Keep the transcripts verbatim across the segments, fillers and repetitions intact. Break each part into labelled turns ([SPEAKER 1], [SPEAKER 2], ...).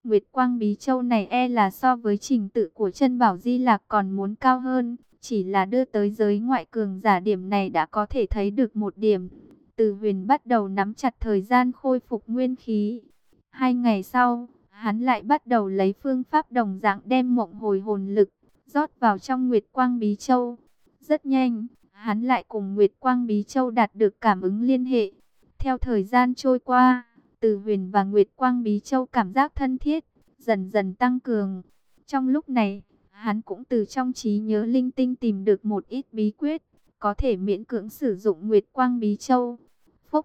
[SPEAKER 1] Nguyệt Quang Bí Châu này e là so với trình tự của chân bảo Di Lạc còn muốn cao hơn. Chỉ là đưa tới giới ngoại cường giả điểm này đã có thể thấy được một điểm. Từ Huyền bắt đầu nắm chặt thời gian khôi phục nguyên khí. Hai ngày sau, hắn lại bắt đầu lấy phương pháp đồng dạng đem mộng hồi hồn lực rót vào trong Nguyệt Quang Bí Châu. Rất nhanh, hắn lại cùng Nguyệt Quang Bí Châu đạt được cảm ứng liên hệ. Theo thời gian trôi qua, Từ Huyền và Nguyệt Quang Bí Châu cảm giác thân thiết, dần dần tăng cường. Trong lúc này, hắn cũng từ trong trí nhớ linh tinh tìm được một ít bí quyết, có thể miễn cưỡng sử dụng Nguyệt Quang Bí Châu. Phúc!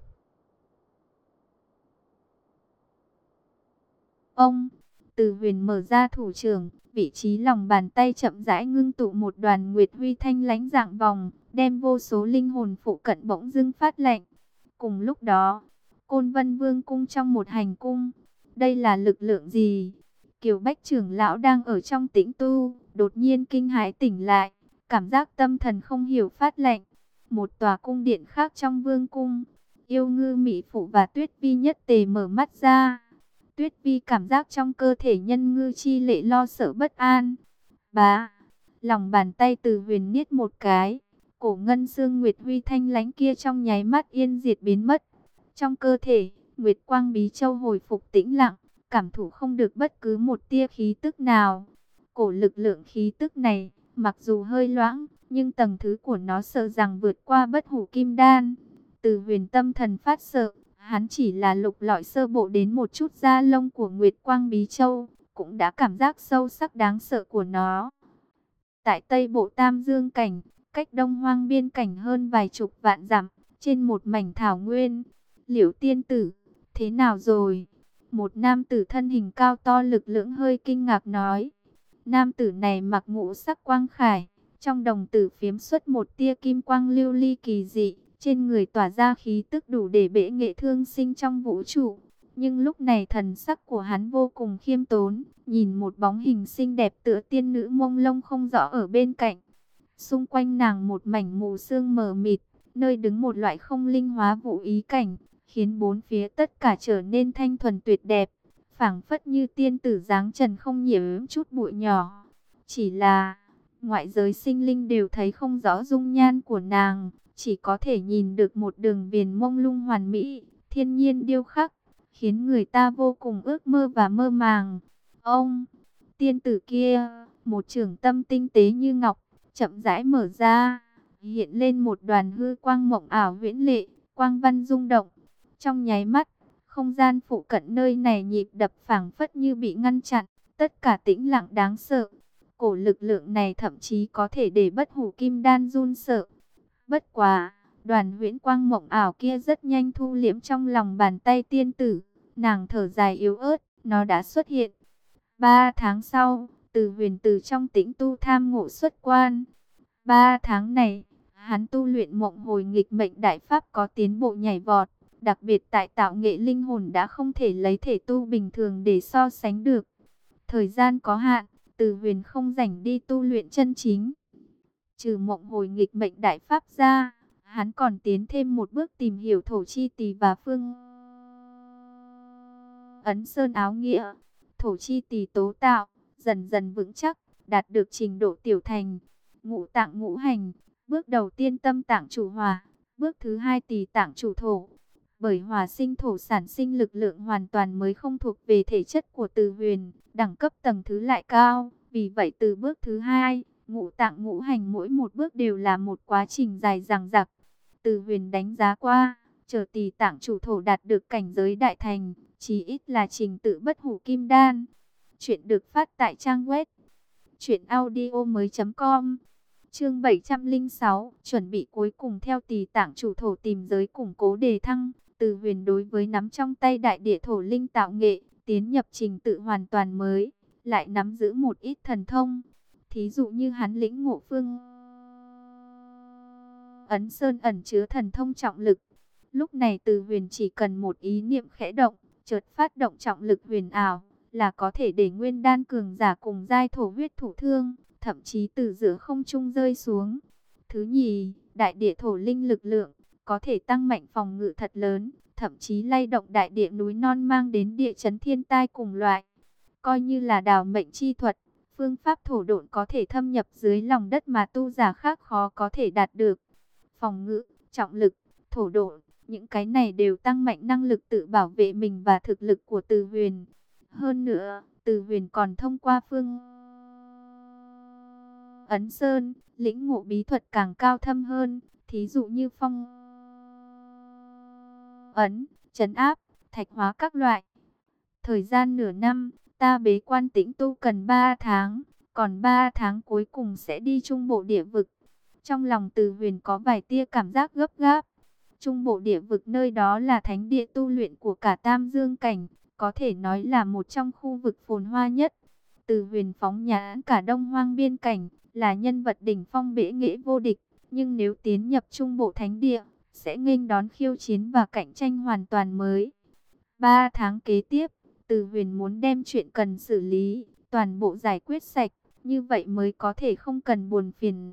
[SPEAKER 1] Ông! Từ Huyền mở ra thủ trưởng, vị trí lòng bàn tay chậm rãi ngưng tụ một đoàn nguyệt huy thanh lãnh dạng vòng, đem vô số linh hồn phụ cận bỗng dưng phát lạnh. Cùng lúc đó, Côn Vân Vương cung trong một hành cung, đây là lực lượng gì? Kiều Bách trưởng lão đang ở trong tĩnh tu, đột nhiên kinh hãi tỉnh lại, cảm giác tâm thần không hiểu phát lạnh. Một tòa cung điện khác trong vương cung, Yêu Ngư Mỹ Phụ và Tuyết Vi nhất tề mở mắt ra. Tuyết Vi cảm giác trong cơ thể nhân ngư chi lệ lo sợ bất an. Bá, lòng bàn tay Từ Huyền niết một cái, cổ ngân xương nguyệt huy thanh lãnh kia trong nháy mắt yên diệt biến mất. Trong cơ thể, Nguyệt Quang Bí Châu hồi phục tĩnh lặng, cảm thụ không được bất cứ một tia khí tức nào. Cổ lực lượng khí tức này, mặc dù hơi loãng, nhưng tầng thứ của nó sợ rằng vượt qua bất hủ kim đan. Từ Huyền tâm thần phát sợ, hắn chỉ là lục lọi sơ bộ đến một chút da lông của Nguyệt Quang Bí Châu, cũng đã cảm giác sâu sắc đáng sợ của nó. Tại Tây Bộ Tam Dương Cảnh, cách Đông Hoang biên cảnh hơn vài chục vạn dặm, trên một mảnh thảo nguyên, Liễu tiên tử, thế nào rồi? Một nam tử thân hình cao to lực lưỡng hơi kinh ngạc nói. Nam tử này mặc ngũ sắc quang khải, trong đồng tử phiếm xuất một tia kim quang lưu ly kỳ dị, trên người tỏa ra khí tức đủ để bệ nghệ thương sinh trong vũ trụ. Nhưng lúc này thần sắc của hắn vô cùng khiêm tốn, nhìn một bóng hình xinh đẹp tựa tiên nữ mông lung không rõ ở bên cạnh. Xung quanh nàng một mảnh mù sương mờ mịt, nơi đứng một loại không linh hóa vũ ý cảnh, khiến bốn phía tất cả trở nên thanh thuần tuyệt đẹp, phảng phất như tiên tử dáng trần không nhiễm chút bụi nhỏ. Chỉ là, ngoại giới sinh linh đều thấy không rõ dung nhan của nàng, chỉ có thể nhìn được một đường viền mông lung hoàn mỹ, thiên nhiên điêu khắc, khiến người ta vô cùng ước mơ và mơ màng. Ông, tiên tử kia, một trường tâm tinh tế như ngọc, chậm rãi mở ra, hiện lên một đoàn hư quang mộng ảo huyễn lệ, quang văn rung động. Trong nháy mắt, không gian phụ cận nơi này nhịp đập phảng phất như bị ngăn chặn, tất cả tĩnh lặng đáng sợ. Cổ lực lượng này thậm chí có thể để bất hủ kim đan run sợ. Bất quá, đoàn huyễn quang mộng ảo kia rất nhanh thu liễm trong lòng bàn tay tiên tử. Nàng thở dài yếu ớt, nó đã xuất hiện. Ba tháng sau, Từ Huyền từ trong tĩnh tu tham ngộ xuất quan. Ba tháng này, hắn tu luyện mộng hồi nghịch mệnh đại pháp có tiến bộ nhảy vọt. Đặc biệt tại tạo nghệ linh hồn đã không thể lấy thể tu bình thường để so sánh được. Thời gian có hạn, Từ Huyền không rảnh đi tu luyện chân chính. Trừ mộng hồi nghịch mệnh đại pháp ra, hắn còn tiến thêm một bước tìm hiểu thổ chi tỳ và phương ấn sơn áo nghĩa. Thổ chi tỳ tố tạo, dần dần vững chắc, đạt được trình độ tiểu thành. Ngũ tạng ngũ hành, bước đầu tiên tâm tạng chủ hòa, bước thứ hai tỳ tạng chủ thổ. Bởi hòa sinh thổ sản sinh lực lượng hoàn toàn mới không thuộc về thể chất của Từ Huyền, đẳng cấp tầng thứ lại cao. Vì vậy từ bước thứ hai, ngũ tạng ngũ hành mỗi một bước đều là một quá trình dài dằng dặc. Từ Huyền đánh giá qua, chờ tỳ tạng chủ thổ đạt được cảnh giới đại thành, chí ít là trình tự bất hủ kim đan. Chuyện được phát tại trang web truyện audio mới chấm com. Chương bảy trăm lẻ sáu, chuẩn bị cuối cùng theo tỳ tạng chủ thổ tìm giới củng cố đề thăng. Từ Huyền đối với nắm trong tay đại địa thổ linh tạo nghệ, tiến nhập trình tự hoàn toàn mới, lại nắm giữ một ít thần thông. Thí dụ như hắn lĩnh ngộ phương ấn sơn ẩn chứa thần thông trọng lực. Lúc này Từ Huyền chỉ cần một ý niệm khẽ động, chợt phát động trọng lực huyền ảo, là có thể để nguyên đan cường giả cùng giai thổ huyết thủ thương, thậm chí từ giữa không trung rơi xuống. Thứ nhì, đại địa thổ linh lực lượng có thể tăng mạnh phòng ngự thật lớn, thậm chí lay động đại địa núi non mang đến địa chấn thiên tai cùng loại. coi như là đào mệnh chi thuật. Phương pháp thổ độn có thể thâm nhập dưới lòng đất mà tu giả khác khó có thể đạt được. Phòng ngự, trọng lực, thổ độn, những cái này đều tăng mạnh năng lực tự bảo vệ mình và thực lực của Từ Huyền. Hơn nữa, Từ Huyền còn thông qua phương Ấn Sơn, lĩnh ngộ bí thuật càng cao thâm hơn, thí dụ như phong ấn, trấn áp, thạch hóa các loại. Thời gian nửa năm, ta bế quan tĩnh tu cần ba tháng, còn ba tháng cuối cùng sẽ đi trung bộ địa vực. Trong lòng Từ Huyền có vài tia cảm giác gấp gáp. Trung bộ địa vực nơi đó là thánh địa tu luyện của cả Tam Dương Cảnh, có thể nói là một trong khu vực phồn hoa nhất. Từ Huyền phóng nhãn cả Đông Hoang biên cảnh, là nhân vật đỉnh phong bệ nghệ vô địch, nhưng nếu tiến nhập trung bộ thánh địa, sẽ nghênh đón khiêu chiến và cạnh tranh hoàn toàn mới. Ba tháng kế tiếp, Từ Huyền muốn đem chuyện cần xử lý, toàn bộ giải quyết sạch, như vậy mới có thể không cần buồn phiền.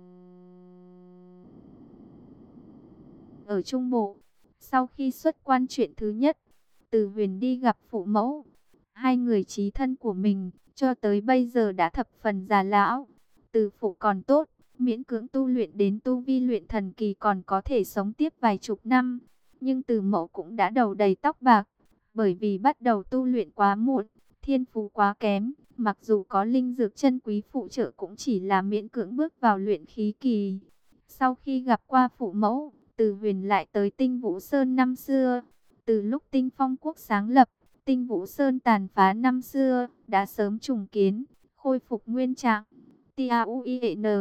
[SPEAKER 1] Ở trung bộ, sau khi xuất quan chuyện thứ nhất, Từ Huyền đi gặp phụ mẫu. Hai người chí thân của mình, cho tới bây giờ đã thập phần già lão. Từ phụ còn tốt, miễn cưỡng tu luyện đến tu vi luyện thần kỳ còn có thể sống tiếp vài chục năm. Nhưng Từ mẫu cũng đã đầu đầy tóc bạc, bởi vì bắt đầu tu luyện quá muộn, thiên phú quá kém. Mặc dù có linh dược chân quý phụ trợ cũng chỉ là miễn cưỡng bước vào luyện khí kỳ. Sau khi gặp qua phụ mẫu, Từ Huyền lại tới Tinh Vũ Sơn năm xưa. Từ lúc Tinh Phong Quốc sáng lập, Tinh Vũ Sơn tàn phá năm xưa, đã sớm trùng kiến, khôi phục nguyên trạng. T A U I N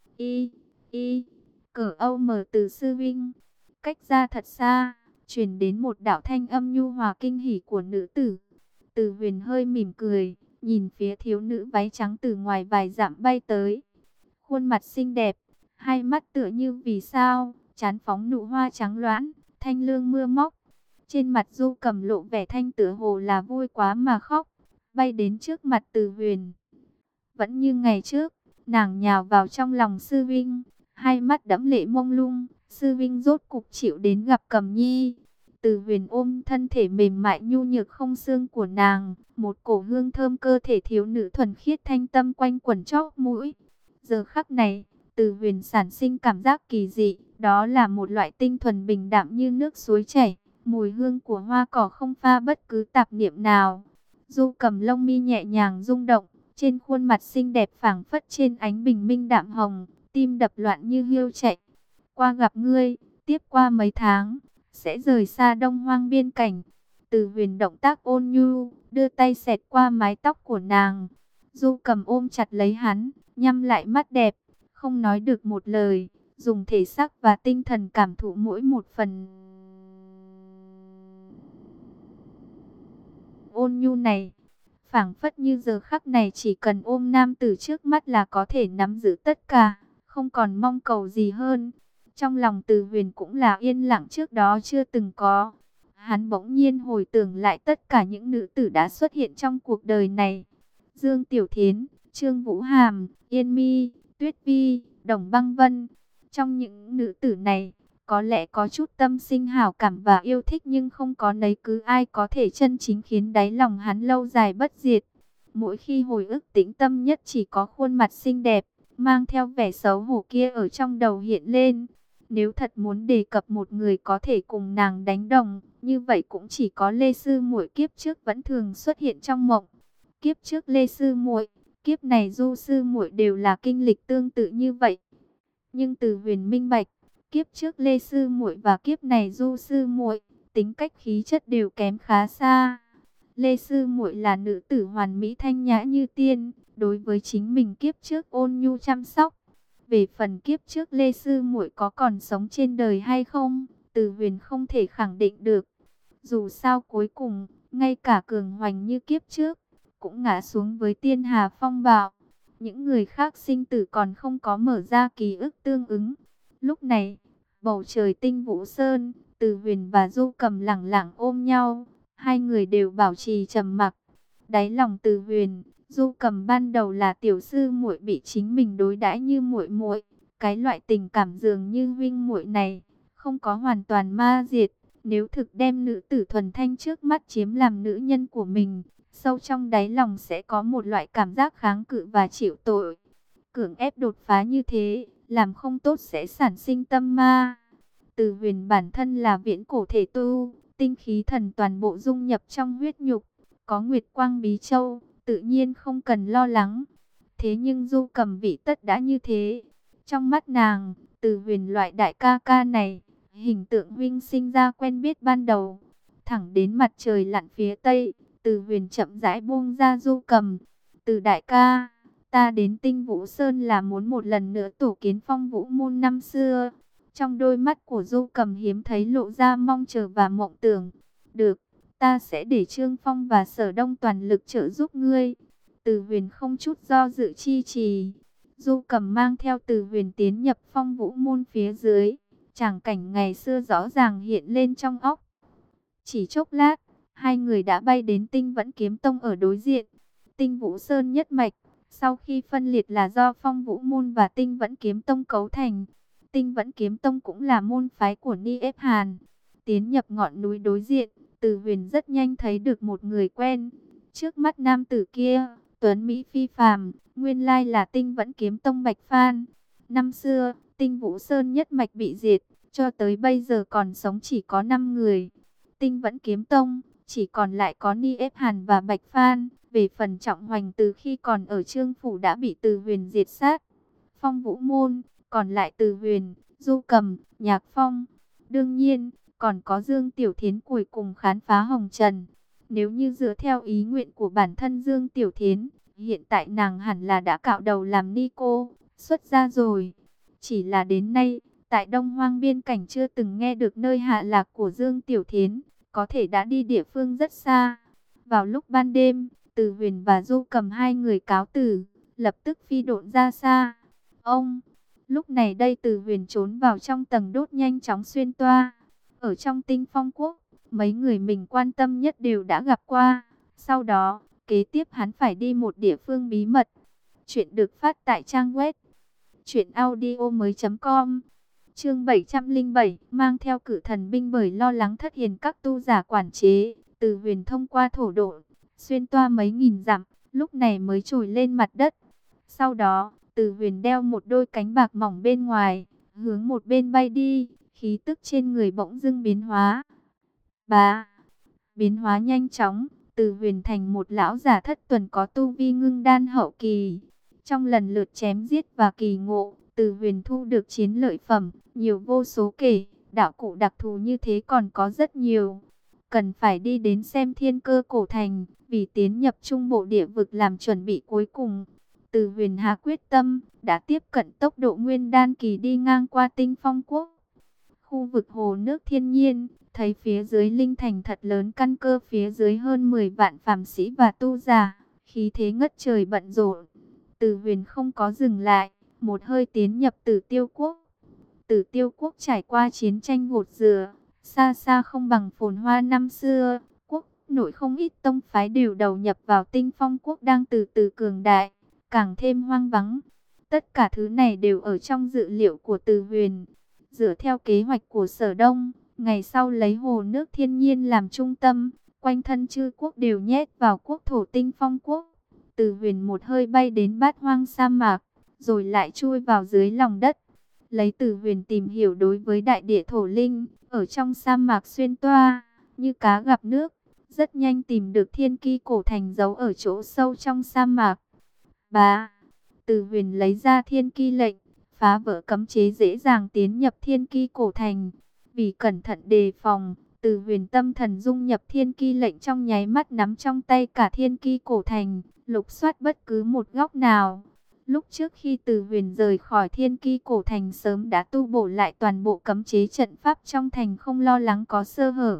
[SPEAKER 1] I I Cờ Âu mở từ sư vinh. Cách ra thật xa, truyền đến một đạo thanh âm nhu hòa kinh hỉ của nữ tử. Từ Huyền hơi mỉm cười, nhìn phía thiếu nữ váy trắng từ ngoài vài dặm bay tới. Khuôn mặt xinh đẹp, hai mắt tựa như vì sao, trán phóng nụ hoa trắng loãng, thanh lương mưa móc. Trên mặt Du Cầm lộ vẻ thanh tựa hồ là vui quá mà khóc, bay đến trước mặt Từ Huyền. Vẫn như ngày trước, nàng nhào vào trong lòng sư vinh, hai mắt đẫm lệ mông lung. Sư vinh rốt cục chịu đến gặp Cầm Nhi. Từ Huyền ôm thân thể mềm mại nhu nhược không xương của nàng, một cổ hương thơm cơ thể thiếu nữ thuần khiết thanh tâm quanh quẩn chóp mũi. Giờ khắc này, Từ Huyền sản sinh cảm giác kỳ dị, đó là một loại tinh thuần bình đạm như nước suối chảy, mùi hương của hoa cỏ không pha bất cứ tạp niệm nào. Du Cầm lông mi nhẹ nhàng rung động, trên khuôn mặt xinh đẹp phảng phất trên ánh bình minh đạm hồng, tim đập loạn như hiêu chạy. Qua gặp ngươi, tiếp qua mấy tháng, sẽ rời xa Đông Hoang biên cảnh. Từ Huyền động tác ôn nhu, đưa tay xẹt qua mái tóc của nàng. Du Cầm ôm chặt lấy hắn, nhắm lại mắt đẹp, không nói được một lời, dùng thể xác và tinh thần cảm thụ mỗi một phần ôn nhu này. Phảng phất như giờ khắc này chỉ cần ôm nam tử trước mắt là có thể nắm giữ tất cả, không còn mong cầu gì hơn. Trong lòng Từ Huyền cũng là yên lặng trước đó chưa từng có. Hắn bỗng nhiên hồi tưởng lại tất cả những nữ tử đã xuất hiện trong cuộc đời này. Dương Tiểu Thiến, Trương Vũ Hàm, Yên Mi, Tuyết Vi, Đồng Băng Vân. Trong những nữ tử này, có lẽ có chút tâm sinh hảo cảm và yêu thích, nhưng không có nấy cứ ai có thể chân chính khiến đáy lòng hắn lâu dài bất diệt. Mỗi khi hồi ức tĩnh tâm nhất chỉ có khuôn mặt xinh đẹp, mang theo vẻ xấu hổ kia ở trong đầu hiện lên. Nếu thật muốn đề cập một người có thể cùng nàng đánh đồng, như vậy cũng chỉ có Lê Sư Muội kiếp trước vẫn thường xuất hiện trong mộng. Kiếp trước Lê Sư Muội, kiếp này Du Sư Muội đều là kinh lịch tương tự như vậy. Nhưng Từ Huyền minh bạch, kiếp trước Lê Sư Muội và kiếp này Du Sư Muội, tính cách khí chất đều kém khá xa. Lê Sư Muội là nữ tử hoàn mỹ thanh nhã như tiên, đối với chính mình kiếp trước ôn nhu chăm sóc. Về phần kiếp trước Lê Sư Muội có còn sống trên đời hay không, Từ Huyền không thể khẳng định được. Dù sao cuối cùng, ngay cả cường hoành như kiếp trước, cũng ngã xuống với tiên hà phong bạo. Những người khác sinh tử còn không có mở ra ký ức tương ứng. Lúc này, bầu trời Tinh Vũ Sơn, Từ Huyền và Du Cầm lẳng lặng ôm nhau. Hai người đều bảo trì trầm mặc. Đáy lòng Từ Huyền, Du Cầm ban đầu là tiểu sư muội bị chính mình đối đãi như muội muội. Cái loại tình cảm dường như huynh muội này, không có hoàn toàn ma diệt. Nếu thực đem nữ tử thuần thanh trước mắt chiếm làm nữ nhân của mình, sâu trong đáy lòng sẽ có một loại cảm giác kháng cự và chịu tội. Cưỡng ép đột phá như thế, làm không tốt sẽ sản sinh tâm ma. Từ Huyền bản thân là viễn cổ thể tu, tinh khí thần toàn bộ dung nhập trong huyết nhục, có Nguyệt Quang Bí Châu, tự nhiên không cần lo lắng. Thế nhưng Du Cầm vị tất đã như thế. Trong mắt nàng, Từ Huyền loại đại ca ca này, hình tượng huynh sinh ra quen biết ban đầu. Thẳng đến mặt trời lặn phía tây, Từ Huyền chậm rãi buông ra Du Cầm. Từ đại ca, ta đến Tinh Vũ Sơn là muốn một lần nữa tổ kiến Phong Vũ môn năm xưa. Trong đôi mắt của Du Cầm hiếm thấy lộ ra mong chờ và mộng tưởng. Được, ta sẽ để Trương Phong và Sở Đông toàn lực trợ giúp ngươi. Từ Huyền không chút do dự chi trì. Du Cầm mang theo Từ Huyền tiến nhập Phong Vũ môn phía dưới. Tràng cảnh ngày xưa rõ ràng hiện lên trong óc. Chỉ chốc lát, hai người đã bay đến Tinh Vẫn Kiếm Tông ở đối diện. Tinh Vũ Sơn nhất mạch, sau khi phân liệt là do Phong Vũ môn và Tinh Vẫn Kiếm Tông cấu thành. Tinh Vẫn Kiếm Tông cũng là môn phái của Ni Ép Hàn. Tiến nhập ngọn núi đối diện, Từ Huyền rất nhanh thấy được một người quen. Trước mắt nam tử kia, tuấn mỹ phi phàm, nguyên lai là Tinh Vẫn Kiếm Tông Bạch Phan. Năm xưa, Tinh Vũ Sơn nhất mạch bị diệt, cho tới bây giờ còn sống chỉ có năm người. Tinh Vẫn Kiếm Tông chỉ còn lại có Ni Ép Hàn và Bạch Phan. Về phần Trọng Hoành từ khi còn ở Trương phủ đã bị Từ Huyền diệt sát. Phong Vũ môn còn lại Từ Huyền, Du Cầm, Nhạc Phong. Đương nhiên, còn có Dương Tiểu Thiến cuối cùng khám phá hồng trần. Nếu như dựa theo ý nguyện của bản thân Dương Tiểu Thiến, hiện tại nàng hẳn là đã cạo đầu làm ni cô, xuất gia rồi. Chỉ là đến nay, tại Đông Hoang biên cảnh chưa từng nghe được nơi hạ lạc của Dương Tiểu Thiến, có thể đã đi địa phương rất xa. Vào lúc ban đêm, Từ Huyền và Du Cầm hai người cáo từ, lập tức phi độn ra xa. Ông, lúc này đây Từ Huyền trốn vào trong tầng đốt nhanh chóng xuyên toa. Ở trong Tinh Phong Quốc, mấy người mình quan tâm nhất đều đã gặp qua. Sau đó, kế tiếp hắn phải đi một địa phương bí mật. Chuyện được phát tại trang web truyện audio mới chấm com. Chương bảy trăm lẻ bảy, mang theo Cự Thần binh bởi lo lắng thất hiền các tu giả quản chế, Từ Huyền thông qua thổ độ, xuyên toa mấy nghìn dặm, lúc này mới trồi lên mặt đất. Sau đó, Từ Huyền đeo một đôi cánh bạc mỏng bên ngoài, hướng một bên bay đi, khí tức trên người bỗng dưng biến hóa. Bá, biến hóa nhanh chóng, Từ Huyền thành một lão giả thất tuần có tu vi ngưng đan hậu kỳ. Trong lần lượt chém giết và kỳ ngộ, Từ Huyền thu được chiến lợi phẩm, nhiều vô số kể, đạo cụ đặc thù như thế còn có rất nhiều. Cần phải đi đến xem Thiên Cơ cổ thành, vì tiến nhập trung bộ địa vực làm chuẩn bị cuối cùng. Từ Huyền hạ quyết tâm, đã tiếp cận tốc độ nguyên đan kỳ đi ngang qua Tinh Phong Quốc. Khu vực hồ nước thiên nhiên, thấy phía dưới linh thành thật lớn, căn cơ phía dưới hơn mười vạn phàm sĩ và tu giả, khí thế ngất trời bận rộn. Từ Huyền không có dừng lại, một hơi tiến nhập Tử Tiêu Quốc. Tử Tiêu Quốc trải qua chiến tranh gột rửa, xa xa không bằng phồn hoa năm xưa. Quốc nội không ít tông phái đều đầu nhập vào Tinh Phong Quốc đang từ từ cường đại, càng thêm hoang vắng. Tất cả thứ này đều ở trong dự liệu của Từ Huyền. Dựa theo kế hoạch của Sở Đông, ngày sau lấy hồ nước thiên nhiên làm trung tâm, quanh thân chư quốc đều nhét vào quốc thổ Tinh Phong Quốc. Từ Huyền một hơi bay đến Bát Hoang sa mạc, rồi lại chui vào dưới lòng đất. Lấy Từ Huyền tìm hiểu đối với đại địa thổ linh, ở trong sa mạc xuyên toa, như cá gặp nước, rất nhanh tìm được Thiên Ki cổ thành giấu ở chỗ sâu trong sa mạc. Bá, Từ Huyền lấy ra Thiên Ki lệnh, phá vỡ cấm chế dễ dàng tiến nhập Thiên Ki cổ thành. Vì cẩn thận đề phòng, Từ Huyền tâm thần dung nhập Thiên Ki lệnh trong nháy mắt nắm trong tay cả Thiên Ki cổ thành, lục soát bất cứ một góc nào. Lúc trước khi Từ Huyền rời khỏi Thiên Ki cổ thành sớm đã tu bổ lại toàn bộ cấm chế trận pháp trong thành, không lo lắng có sơ hở.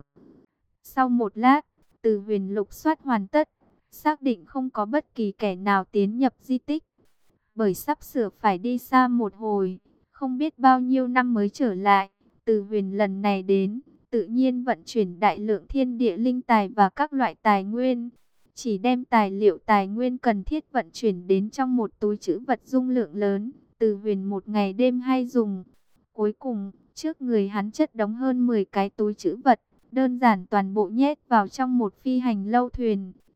[SPEAKER 1] Sau một lát, Từ Huyền lục soát hoàn tất, xác định không có bất kỳ kẻ nào tiến nhập di tích. Bởi sắp sửa phải đi xa một hồi, không biết bao nhiêu năm mới trở lại, Từ Huyền lần này đến, tự nhiên vận chuyển đại lượng thiên địa linh tài và các loại tài nguyên. Chỉ đem tài liệu tài nguyên cần thiết vận chuyển đến trong một túi trữ vật dung lượng lớn, Từ Huyền một ngày đêm hay dùng. Cuối cùng, trước người hắn chất đống hơn mười cái túi trữ vật, đơn giản toàn bộ nhét vào trong một phi hành lâu thuyền,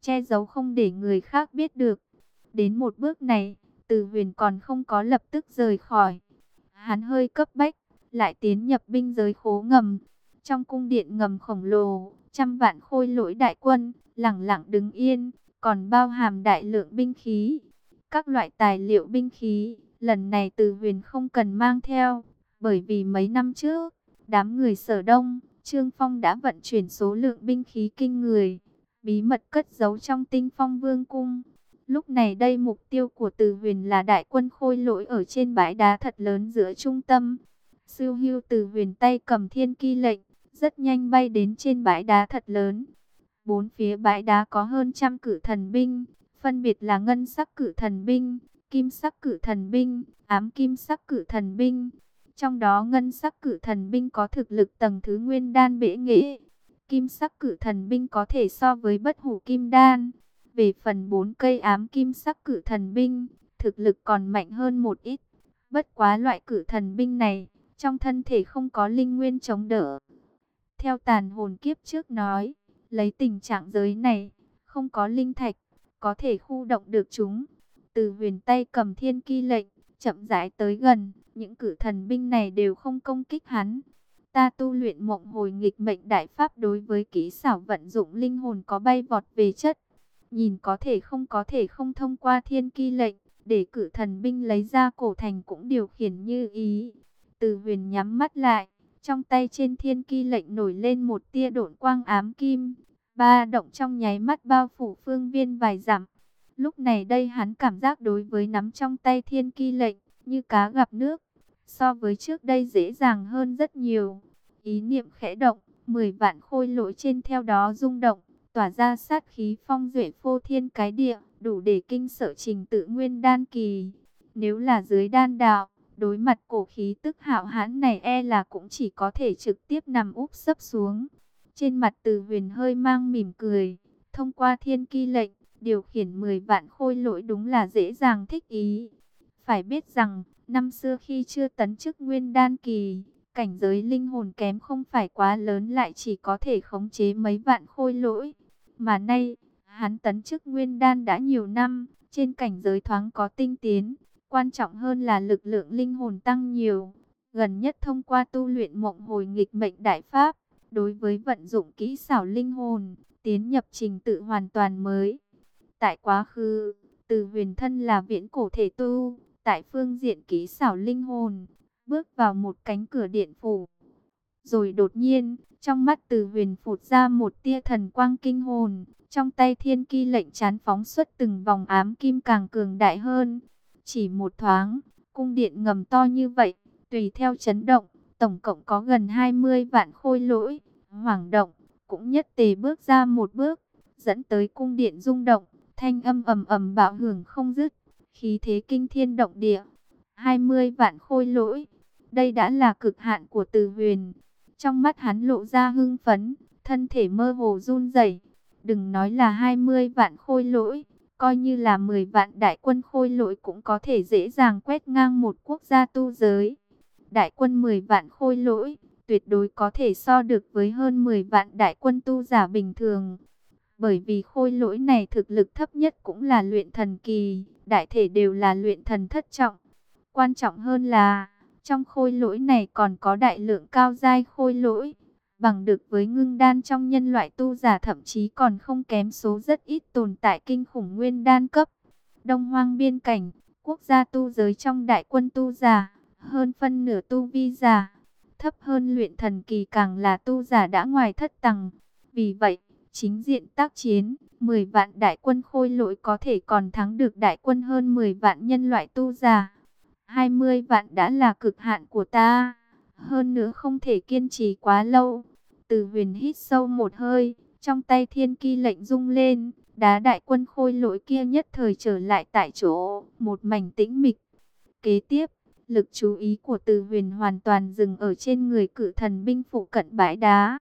[SPEAKER 1] che giấu không để người khác biết được. Đến một bước này, Từ Huyền còn không có lập tức rời khỏi. Hắn hơi cấp bách, lại tiến nhập binh giới khố ngầm. Trong cung điện ngầm khổng lồ, trăm vạn khôi lỗi đại quân, lẳng lặng đứng yên, còn bao hàm đại lượng binh khí. Các loại tài liệu binh khí, lần này Từ Huyền không cần mang theo, bởi vì mấy năm trước, đám người Sở Đông, Trương Phong đã vận chuyển số lượng binh khí kinh người, bí mật cất giấu trong Tinh Phong Vương cung. Lúc này đây mục tiêu của Từ Huyền là đại quân khôi lỗi ở trên bãi đá thật lớn giữa trung tâm. Siêu Hưu Từ Huyền tay cầm thiên ki lệnh, rất nhanh bay đến trên bãi đá thật lớn. Bốn phía bãi đá có hơn trăm cử thần binh, phân biệt là ngân sắc cử thần binh, kim sắc cử thần binh, ám kim sắc cử thần binh. Trong đó ngân sắc cử thần binh có thực lực tầng thứ nguyên đan bệ nghệ, kim sắc cử thần binh có thể so với bất hủ kim đan. Về phần bốn cây ám kim sắc cử thần binh, thực lực còn mạnh hơn một ít. Bất quá loại cử thần binh này, trong thân thể không có linh nguyên chống đỡ. Theo tàn hồn kiếp trước nói, lấy tình trạng giới này, không có linh thạch, có thể khu động được chúng. Từ Huyền tay cầm thiên ki lệnh, chậm rãi tới gần, những cử thần binh này đều không công kích hắn. Ta tu luyện mộng hồi nghịch mệnh đại pháp đối với kỹ xảo vận dụng linh hồn có bay vọt về chất. Nhìn có thể không có thể không thông qua thiên ki lệnh, để cử thần binh lấy ra cổ thành cũng điều khiển như ý. Từ Huyền nhắm mắt lại, trong tay trên thiên ki lệnh nổi lên một tia độn quang ám kim, ba động trong nháy mắt bao phủ phương viên vài dặm. Lúc này đây hắn cảm giác đối với nắm trong tay thiên ki lệnh, như cá gặp nước, so với trước đây dễ dàng hơn rất nhiều. Ý niệm khẽ động, mười vạn khôi lỗi trên theo đó rung động, tỏa ra sát khí phong duệ phô thiên cái địa, đủ để kinh sợ trình tự nguyên đan kỳ. Nếu là dưới đan đạo, đối mặt cổ khí tức hạo hãn này e là cũng chỉ có thể trực tiếp nằm úp sấp xuống. Trên mặt Từ Huyền hơi mang mỉm cười, thông qua thiên ki lệnh, điều khiển mười vạn khôi lỗi đúng là dễ dàng thích ý. Phải biết rằng, năm xưa khi chưa tấn chức nguyên đan kỳ, cảnh giới linh hồn kém không phải quá lớn lại chỉ có thể khống chế mấy vạn khôi lỗi. Mà nay, hắn tấn chức nguyên đan đã nhiều năm, trên cảnh giới thoáng có tinh tiến, quan trọng hơn là lực lượng linh hồn tăng nhiều. Gần nhất thông qua tu luyện mộng hồi nghịch mệnh đại pháp, đối với vận dụng kỹ xảo linh hồn, tiến nhập trình tự hoàn toàn mới. Tại quá khứ, Từ Huyền thân là viễn cổ thể tu, tại phương diện kỹ xảo linh hồn, bước vào một cánh cửa điện phủ. Rồi đột nhiên, trong mắt Từ Huyền phụt ra một tia thần quang kinh hồn, trong tay thiên ki lệnh chán phóng xuất từng vòng ám kim càng cường đại hơn. Chỉ một thoáng, cung điện ngầm to như vậy, tùy theo chấn động, tổng cộng có gần hai mươi vạn khôi lỗi, hoảng động, cũng nhất tề bước ra một bước, dẫn tới cung điện rung động, thanh âm ầm ầm bạo hưởng không dứt, khí thế kinh thiên động địa. hai mươi vạn khôi lỗi, đây đã là cực hạn của Từ Huyền. Trong mắt hắn lộ ra hưng phấn, thân thể mơ hồ run rẩy. Đừng nói là hai mươi vạn khôi lỗi, coi như là mười vạn đại quân khôi lỗi cũng có thể dễ dàng quét ngang một quốc gia tu giới. Đại quân mười vạn khôi lỗi, tuyệt đối có thể so được với hơn mười vạn đại quân tu giả bình thường. Bởi vì khôi lỗi này thực lực thấp nhất cũng là luyện thần kỳ, đại thể đều là luyện thần thất trọng. Quan trọng hơn là, trong khôi lỗi này còn có đại lượng cao giai khôi lỗi, bằng được với ngưng đan trong nhân loại tu giả, thậm chí còn không kém số rất ít tồn tại kinh khủng nguyên đan cấp. Đông Hoang biên cảnh, quốc gia tu giới trong đại quân tu giả, hơn phân nửa tu vi giả, thấp hơn luyện thần kỳ càng là tu giả đã ngoài thất tầng. Vì vậy, chính diện tác chiến, mười vạn đại quân khôi lỗi có thể còn thắng được đại quân hơn mười vạn nhân loại tu giả. hai mươi vạn đã là cực hạn của ta, hơn nữa không thể kiên trì quá lâu. Từ Huyền hít sâu một hơi, trong tay thiên ki lệnh rung lên, đá đại quân khôi lỗi kia nhất thời trở lại tại chỗ, một mảnh tĩnh mịch. Kế tiếp, lực chú ý của Từ Huyền hoàn toàn dừng ở trên người cự thần binh phụ cận bãi đá.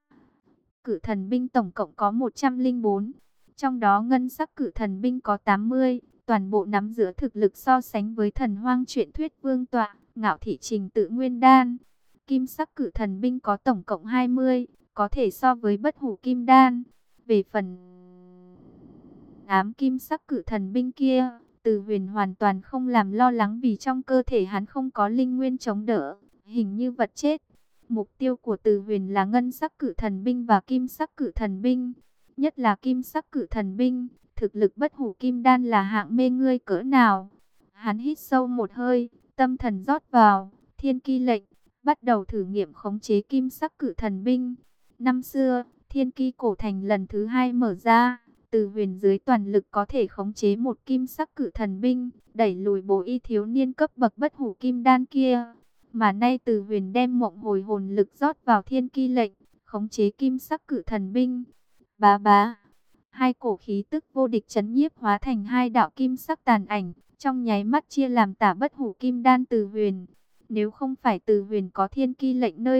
[SPEAKER 1] Cự thần binh tổng cộng có một trăm lẻ bốn, trong đó ngân sắc cự thần binh có tám mươi, toàn bộ nắm giữ thực lực so sánh với thần hoang truyện thuyết vương tọa, ngạo thị trình tự nguyên đan. Kim sắc cự thần binh có tổng cộng hai mươi, có thể so với bất hủ kim đan. Về phần ám kim sắc cử thần binh kia, Từ Huyền hoàn toàn không làm lo lắng vì trong cơ thể hắn không có linh nguyên chống đỡ, hình như vật chết. Mục tiêu của Từ Huyền là ngân sắc cử thần binh và kim sắc cử thần binh, nhất là kim sắc cử thần binh, thực lực bất hủ kim đan là hạng mê ngươi cỡ nào. Hắn hít sâu một hơi, tâm thần rót vào, thiên ki lệnh, bắt đầu thử nghiệm khống chế kim sắc cử thần binh. Năm xưa, thiên ki cổ thành lần thứ hai mở ra, Từ Huyền dưới toàn lực có thể khống chế một kim sắc cử thần binh, đẩy lùi bồ y thiếu niên cấp bậc bất hủ kim đan kia. Mà nay Từ Huyền đem mộng hồi hồn lực rót vào thiên ki lệnh, khống chế kim sắc cử thần binh. Bá bá, hai cổ khí tức vô địch chấn nhiếp hóa thành hai đạo kim sắc tàn ảnh, trong nháy mắt chia làm tả bất hủ kim đan Từ Huyền. Nếu không phải Từ Huyền có thiên ki lệnh nơi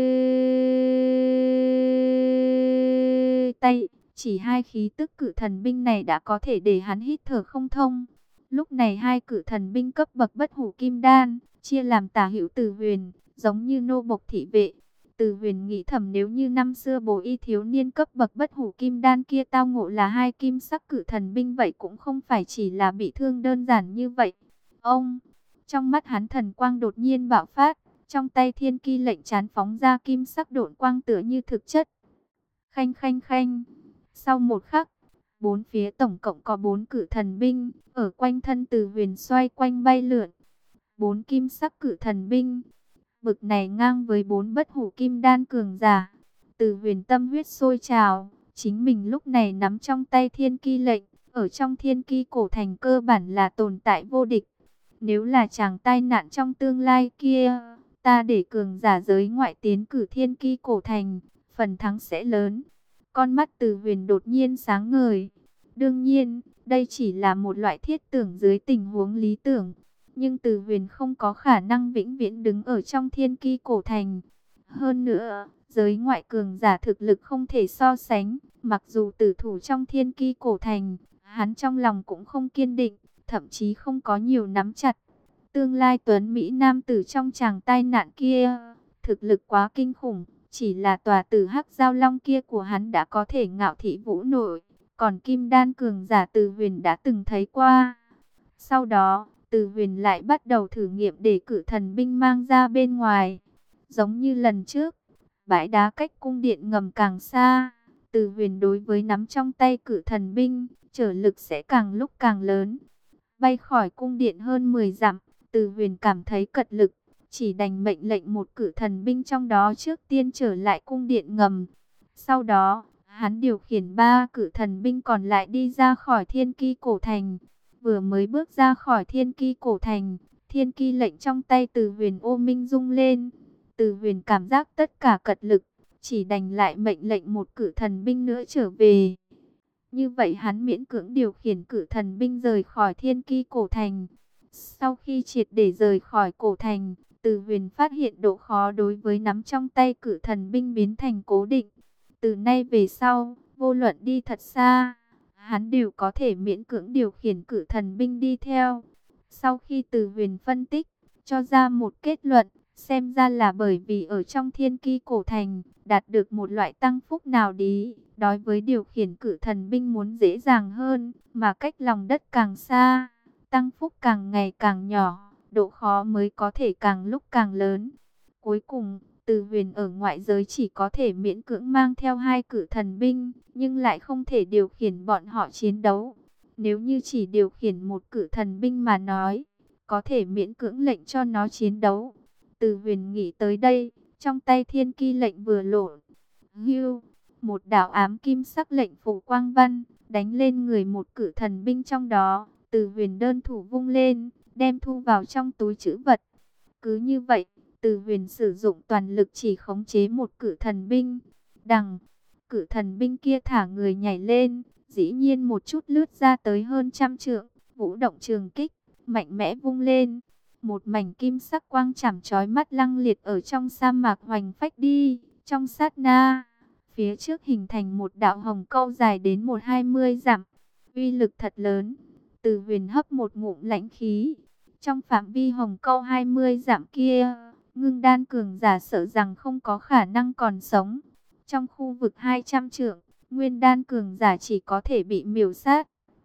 [SPEAKER 1] tay, chỉ hai khí tức cử thần binh này đã có thể để hắn hít thở không thông. Lúc này hai cử thần binh cấp bậc bất hủ kim đan, chia làm tả hữu Từ Huyền, giống như nô bộc thị vệ. Từ Huyền nghĩ thầm, nếu như năm xưa bồ y thiếu niên cấp bậc bất hủ kim đan kia tao ngộ là hai kim sắc cử thần binh, vậy cũng không phải chỉ là bị thương đơn giản như vậy. Ông, trong mắt hắn thần quang đột nhiên bạo phát, trong tay thiên ki lệnh chán phóng ra kim sắc độn quang tựa như thực chất. Khanh khanh khanh, sau một khắc, bốn phía tổng cộng có bốn cử thần binh, ở quanh thân Từ Huyền xoay quanh bay lượn. Bốn kim sắc cử thần binh, bực này ngang với bốn bất hủ kim đan cường giả. Từ Huyền tâm huyết sôi trào, chính mình lúc này nắm trong tay thiên ki lệnh, ở trong thiên ki cổ thành cơ bản là tồn tại vô địch. Nếu là chàng tai nạn trong tương lai kia, ta để cường giả giới ngoại tiến cử thiên ki cổ thành, phần thắng sẽ lớn. Con mắt Từ Huyền đột nhiên sáng ngời. Đương nhiên, đây chỉ là một loại thiết tưởng dưới tình huống lý tưởng. Nhưng Từ Huyền không có khả năng vĩnh viễn đứng ở trong thiên ki cổ thành. Hơn nữa, giới ngoại cường giả thực lực không thể so sánh. Mặc dù tử thủ trong thiên ki cổ thành, hắn trong lòng cũng không kiên định, thậm chí không có nhiều nắm chặt. Tương lai tuấn Mỹ nam tử trong chàng tai nạn kia, thực lực quá kinh khủng. Chỉ là tòa tử hắc giao long kia của hắn đã có thể ngạo thị vũ nội. Còn kim đan cường giả Từ Huyền đã từng thấy qua. Sau đó, Từ Huyền lại bắt đầu thử nghiệm để cử thần binh mang ra bên ngoài. Giống như lần trước, bãi đá cách cung điện ngầm càng xa, Từ Huyền đối với nắm trong tay cử thần binh, trở lực sẽ càng lúc càng lớn. Bay khỏi cung điện hơn mười dặm, Từ Huyền cảm thấy cật lực, chỉ đành mệnh lệnh một cử thần binh trong đó trước tiên trở lại cung điện ngầm. Sau đó, hắn điều khiển ba cử thần binh còn lại đi ra khỏi thiên ki cổ thành. Vừa mới bước ra khỏi thiên ki cổ thành, thiên ki lệnh trong tay Từ Huyền ô minh rung lên. Từ Huyền cảm giác tất cả cật lực, chỉ đành lại mệnh lệnh một cử thần binh nữa trở về. Như vậy hắn miễn cưỡng điều khiển cử thần binh rời khỏi thiên ki cổ thành. Sau khi triệt để rời khỏi cổ thành, Từ Huyền phát hiện độ khó đối với nắm trong tay cử thần binh biến thành cố định. Từ nay về sau, vô luận đi thật xa, hắn đều có thể miễn cưỡng điều khiển cử thần binh đi theo. Sau khi Từ Huyền phân tích, cho ra một kết luận, xem ra là bởi vì ở trong thiên ki cổ thành, đạt được một loại tăng phúc nào đấy, đối với điều khiển cử thần binh muốn dễ dàng hơn, mà cách lòng đất càng xa, tăng phúc càng ngày càng nhỏ, độ khó mới có thể càng lúc càng lớn. Cuối cùng, Từ Huyền ở ngoại giới chỉ có thể miễn cưỡng mang theo hai cử thần binh, nhưng lại không thể điều khiển bọn họ chiến đấu. Nếu như chỉ điều khiển một cử thần binh mà nói, có thể miễn cưỡng lệnh cho nó chiến đấu. Từ Huyền nghĩ tới đây, trong tay thiên ki lệnh vừa lộn, hưu, một đạo ám kim sắc lệnh phủ quang văn, đánh lên người một cử thần binh trong đó. Từ Huyền đơn thủ vung lên, đem thu vào trong túi trữ vật. Cứ như vậy, Từ Huyền sử dụng toàn lực chỉ khống chế một cử thần binh. Đằng, cử thần binh kia thả người nhảy lên, dĩ nhiên một chút lướt ra tới hơn trăm trượng, vũ động trường kích, mạnh mẽ vung lên. Một mảnh kim sắc quang chảm chói mắt lăng liệt ở trong sa mạc hoành phách đi. Trong sát na, phía trước hình thành một đạo hồng câu dài đến một hai mươi dặm, uy lực thật lớn. Từ Huyền hấp một ngụm lãnh khí. Trong phạm vi hồng câu hai mươi dặm kia, ngưng đan cường giả sợ rằng không có khả năng còn sống. Trong khu vực hai trăm trượng, nguyên đan cường giả chỉ có thể bị miểu sát.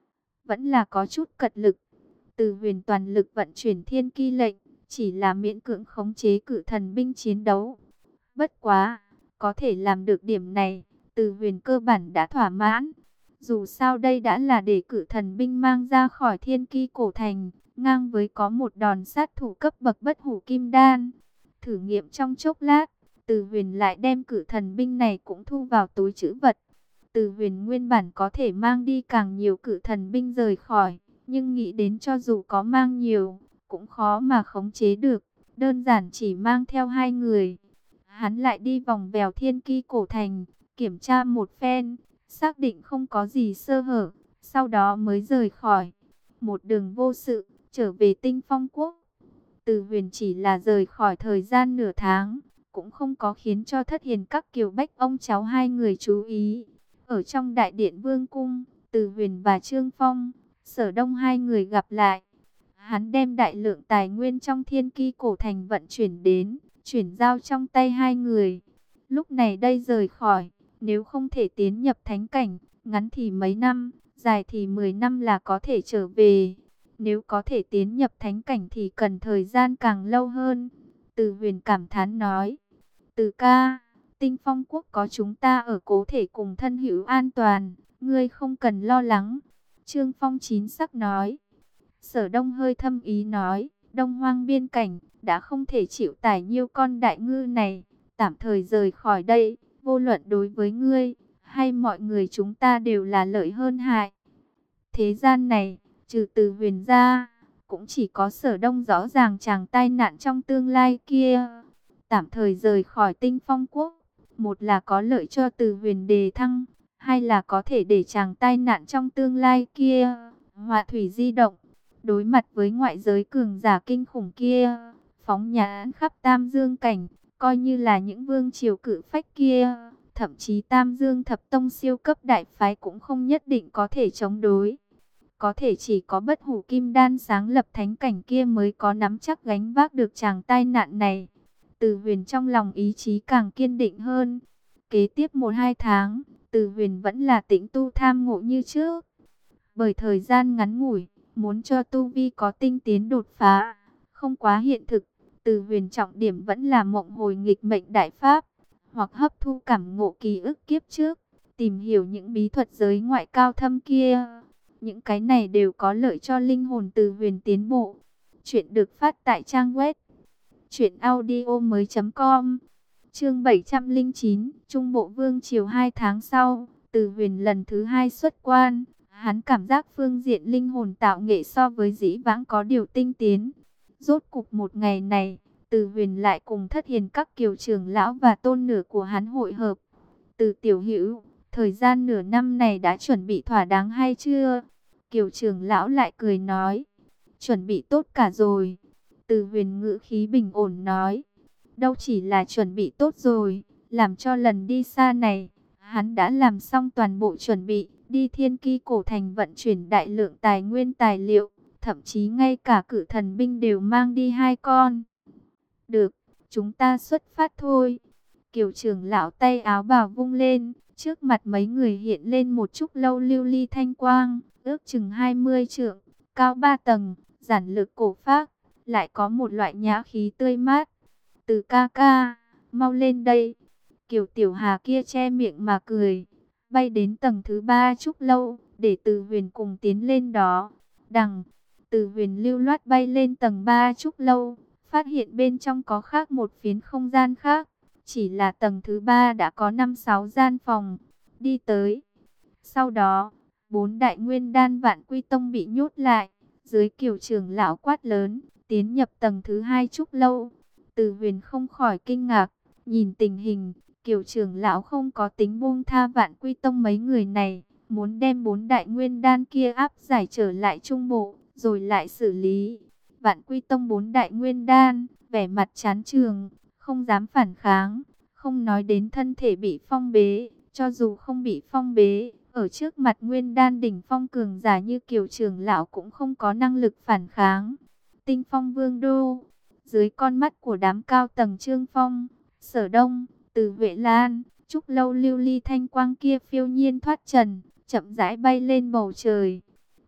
[SPEAKER 1] vẫn là có chút cật lực. Từ Huyền toàn lực vận chuyển thiên ki lệnh, chỉ là miễn cưỡng khống chế cự thần binh chiến đấu. Bất quá, có thể làm được điểm này, Từ Huyền cơ bản đã thỏa mãn. Dù sao đây đã là để cự thần binh mang ra khỏi thiên ki cổ thành, ngang với có một đòn sát thủ cấp bậc bất hủ kim đan. Thử nghiệm trong chốc lát, Từ Huyền lại đem cự thần binh này cũng thu vào túi trữ vật. Từ Huyền nguyên bản có thể mang đi càng nhiều cự thần binh rời khỏi, nhưng nghĩ đến cho dù có mang nhiều, cũng khó mà khống chế được, đơn giản chỉ mang theo hai người. Hắn lại đi vòng vèo thiên ki cổ thành, kiểm tra một phen, xác định không có gì sơ hở, sau đó mới rời khỏi. Một đường vô sự, trở về Tinh Phong Quốc. Từ Huyền chỉ là rời khỏi thời gian nửa tháng, cũng không có khiến cho Thất Hiền các kiều bách ông cháu hai người chú ý. Ở trong đại điện vương cung, Từ Huyền và Trương Phong, Sở Đông hai người gặp lại. Hắn đem đại lượng tài nguyên trong thiên ki cổ thành vận chuyển đến, chuyển giao trong tay hai người. Lúc này đây rời khỏi, nếu không thể tiến nhập thánh cảnh, ngắn thì mấy năm, dài thì mười năm là có thể trở về. Nếu có thể tiến nhập thánh cảnh thì cần thời gian càng lâu hơn. Từ Huyền cảm thán nói, Từ ca, Tinh Phong Quốc có chúng ta ở cố thể cùng thân hữu an toàn, ngươi không cần lo lắng. Trương Phong chín sắc nói. Sở Đông hơi thâm ý nói, Đông Hoang biên cảnh đã không thể chịu tải nhiêu con đại ngư này, tạm thời rời khỏi đây, vô luận đối với ngươi hay mọi người chúng ta đều là lợi hơn hại. Thế gian này, trừ Từ Huyền ra, cũng chỉ có Sở Đông rõ ràng chàng tai nạn trong tương lai kia. Tạm thời rời khỏi Tinh Phong Quốc, một là có lợi cho Từ Huyền đề thăng, hai là có thể để chàng tai nạn trong tương lai kia hỏa thủy di động. Đối mặt với ngoại giới cường giả kinh khủng kia, phóng nhãn khắp Tam Dương cảnh, coi như là những vương triều cự phách kia, thậm chí Tam Dương thập tông siêu cấp đại phái cũng không nhất định có thể chống đối. Có thể chỉ có bất hủ kim đan sáng lập thánh cảnh kia mới có nắm chắc gánh vác được chàng tai nạn này. Từ Huyền trong lòng ý chí càng kiên định hơn. Kế tiếp một hai tháng, Từ Huyền vẫn là tĩnh tu tham ngộ như trước. Bởi thời gian ngắn ngủi, muốn cho tu vi có tinh tiến đột phá, không quá hiện thực. Từ Huyền trọng điểm vẫn là mộng hồi nghịch mệnh đại pháp, hoặc hấp thu cảm ngộ ký ức kiếp trước, tìm hiểu những bí thuật giới ngoại cao thâm kia. Những cái này đều có lợi cho linh hồn Từ Huyền tiến bộ. Chuyện được phát tại trang web truyện audio mới chấm com. Chương bảy trăm lẻ chín, Trung Bộ Vương triều hai tháng sau, Từ Huyền lần thứ hai xuất quan. Hắn cảm giác phương diện linh hồn tạo nghệ so với dĩ vãng có điều tinh tiến. Rốt cục một ngày này, Từ Huyền lại cùng Thất Hiền các kiều trưởng lão và tôn nửa của hắn hội hợp. Từ tiểu hữu, thời gian nửa năm này đã chuẩn bị thỏa đáng hay chưa? Kiều trưởng lão lại cười nói, chuẩn bị tốt cả rồi. Từ Huyền ngữ khí bình ổn nói, đâu chỉ là chuẩn bị tốt rồi, làm cho lần đi xa này, hắn đã làm xong toàn bộ chuẩn bị, đi thiên ki cổ thành vận chuyển đại lượng tài nguyên tài liệu, thậm chí ngay cả cự thần binh đều mang đi hai con. Được, chúng ta xuất phát thôi. Kiều trưởng lão tay áo bào vung lên, trước mặt mấy người hiện lên một chút lâu lưu ly thanh quang, ước chừng hai mươi trượng, cao ba tầng, giản lược cổ phác, lại có một loại nhã khí tươi mát. Từ ca ca, mau lên đây. Kiều tiểu hà kia che miệng mà cười, bay đến tầng thứ ba trúc lâu, để Từ Huyền cùng tiến lên đó. Đằng, Từ Huyền lưu loát bay lên tầng ba trúc lâu, phát hiện bên trong có khác một phiến không gian khác. Chỉ là tầng thứ ba đã có năm sáu gian phòng. Đi tới. Sau đó, bốn đại nguyên đan vạn quy tông bị nhốt lại. Dưới Kiều trưởng lão quát lớn, tiến nhập tầng thứ hai trúc lâu. Từ Huyền không khỏi kinh ngạc, nhìn tình hình, Kiều trưởng lão không có tính buông tha vạn quy tông mấy người này, muốn đem bốn đại nguyên đan kia áp giải trở lại trung bộ, rồi lại xử lý. Vạn quy tông bốn đại nguyên đan, vẻ mặt chán chường, không dám phản kháng, không nói đến thân thể bị phong bế, cho dù không bị phong bế, ở trước mặt nguyên đan đỉnh phong cường giả như Kiều trưởng lão cũng không có năng lực phản kháng. Tinh Phong Vương đô, dưới con mắt của đám cao tầng Trương Phong, Sở Đông, Từ Huệ Lan, trúc lâu lưu ly thanh quang kia phiêu nhiên thoát trần, chậm rãi bay lên bầu trời.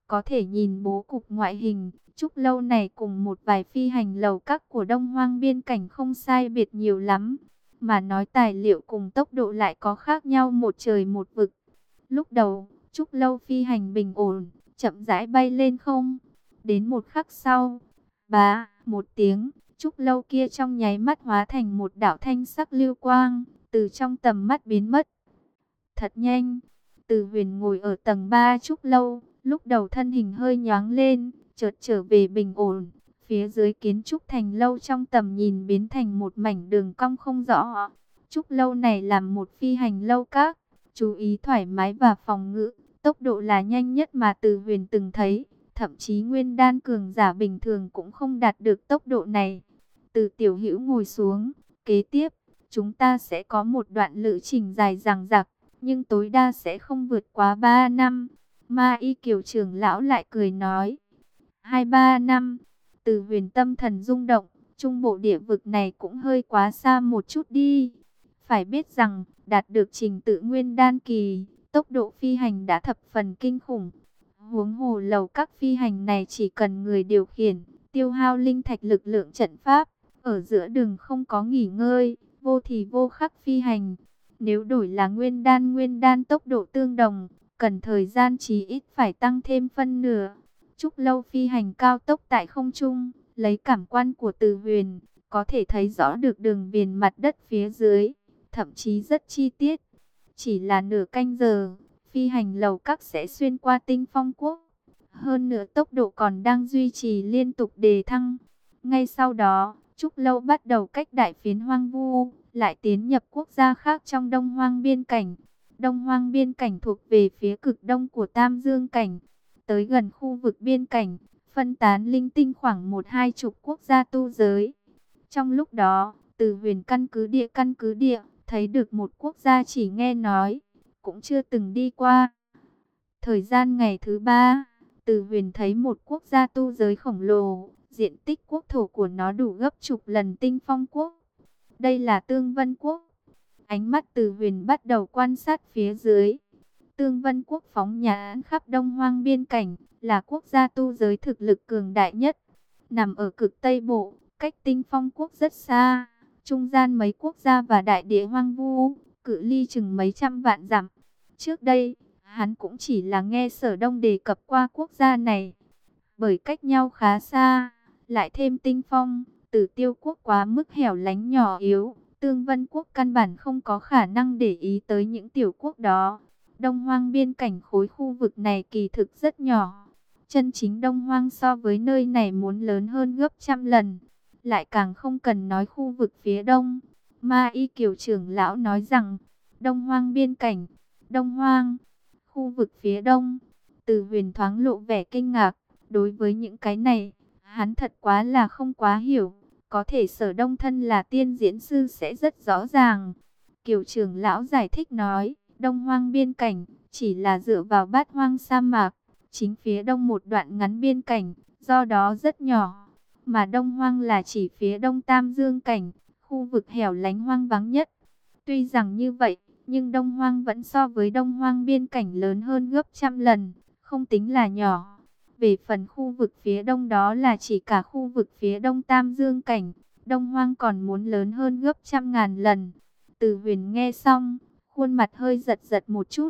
[SPEAKER 1] Có thể nhìn bố cục ngoại hình, trúc lâu này cùng một vài phi hành lầu các của Đông Hoang biên cảnh không sai biệt nhiều lắm. Mà nói tài liệu cùng tốc độ lại có khác nhau một trời một vực. Lúc đầu, trúc lâu phi hành bình ổn, chậm rãi bay lên không. Đến một khắc sau, bá, một tiếng, trúc lâu kia trong nháy mắt hóa thành một đạo thanh sắc lưu quang, từ trong tầm mắt biến mất. Thật nhanh, Từ Huyền ngồi ở tầng ba trúc lâu, lúc đầu thân hình hơi nhoáng lên, chợt trở về bình ổn. Phía dưới kiến trúc thành lâu trong tầm nhìn biến thành một mảnh đường cong không rõ. Trúc lâu này làm một phi hành lâu các, chú ý thoải mái và phòng ngự, tốc độ là nhanh nhất mà Từ Huyền từng thấy. Thậm chí nguyên đan cường giả bình thường cũng không đạt được tốc độ này. Từ Tiểu Hữu ngồi xuống, kế tiếp, chúng ta sẽ có một đoạn lữ trình dài dằng dặc, nhưng tối đa sẽ không vượt quá ba năm. Ma Y Kiều trưởng lão lại cười nói, hai ba năm. Từ Huyền tâm thần rung động, trung bộ địa vực này cũng hơi quá xa một chút đi. Phải biết rằng, đạt được trình tự nguyên đan kỳ, tốc độ phi hành đã thập phần kinh khủng. Huống hồ lầu các phi hành này chỉ cần người điều khiển, tiêu hao linh thạch lực lượng trận pháp, ở giữa đường không có nghỉ ngơi, vô thì vô khắc phi hành. Nếu đổi là nguyên đan nguyên đan tốc độ tương đồng, cần thời gian chí ít phải tăng thêm phân nửa. Trúc lâu phi hành cao tốc tại không trung, lấy cảm quan của Từ Huyền, có thể thấy rõ được đường viền mặt đất phía dưới, thậm chí rất chi tiết. Chỉ là nửa canh giờ, phi hành lầu các sẽ xuyên qua Tinh Phong Quốc. Hơn nữa tốc độ còn đang duy trì liên tục đề thăng. Ngay sau đó, Trúc lâu bắt đầu cách đại phiến hoang vu, lại tiến nhập quốc gia khác trong Đông Hoang biên cảnh. Đông Hoang biên cảnh thuộc về phía cực đông của Tam Dương cảnh. Tới gần khu vực biên cảnh, phân tán linh tinh khoảng một hai chục quốc gia tu giới. Trong lúc đó, Từ Huyền căn cứ địa căn cứ địa, thấy được một quốc gia chỉ nghe nói, cũng chưa từng đi qua. Thời gian ngày thứ ba, Từ Huyền thấy một quốc gia tu giới khổng lồ, diện tích quốc thổ của nó đủ gấp chục lần Tinh Phong Quốc. Đây là Tương Vân Quốc. Ánh mắt Từ Huyền bắt đầu quan sát phía dưới. Tương Vân Quốc phóng nhãn khắp Đông Hoang biên cảnh, là quốc gia tu giới thực lực cường đại nhất. Nằm ở cực Tây Bộ, cách Tinh Phong Quốc rất xa, trung gian mấy quốc gia và đại địa hoang vu, cự ly chừng mấy trăm vạn dặm. Trước đây, hắn cũng chỉ là nghe Sở Đông đề cập qua quốc gia này. Bởi cách nhau khá xa, lại thêm Tinh Phong, Tử Tiêu Quốc quá mức hẻo lánh nhỏ yếu, Tương Vân Quốc căn bản không có khả năng để ý tới những tiểu quốc đó. Đông Hoang biên cảnh khối khu vực này kỳ thực rất nhỏ. Chân chính Đông Hoang so với nơi này muốn lớn hơn gấp trăm lần. Lại càng không cần nói khu vực phía đông. Ma Y Kiều trưởng lão nói rằng, Đông Hoang biên cảnh, Đông Hoang, khu vực phía đông. Từ Huyền thoáng lộ vẻ kinh ngạc. Đối với những cái này, hắn thật quá là không quá hiểu. Có thể Sở Đông thân là tiên diễn sư sẽ rất rõ ràng. Kiều trưởng lão giải thích nói, Đông Hoang biên cảnh chỉ là dựa vào Bát Hoang sa mạc, chính phía đông một đoạn ngắn biên cảnh, do đó rất nhỏ. Mà Đông Hoang là chỉ phía đông Tam Dương cảnh, khu vực hẻo lánh hoang vắng nhất. Tuy rằng như vậy, nhưng Đông Hoang vẫn so với Đông Hoang biên cảnh lớn hơn gấp trăm lần, không tính là nhỏ. Về phần khu vực phía đông đó là chỉ cả khu vực phía đông Tam Dương cảnh, Đông Hoang còn muốn lớn hơn gấp trăm ngàn lần. Từ Huyền nghe xong, khuôn mặt hơi giật giật một chút.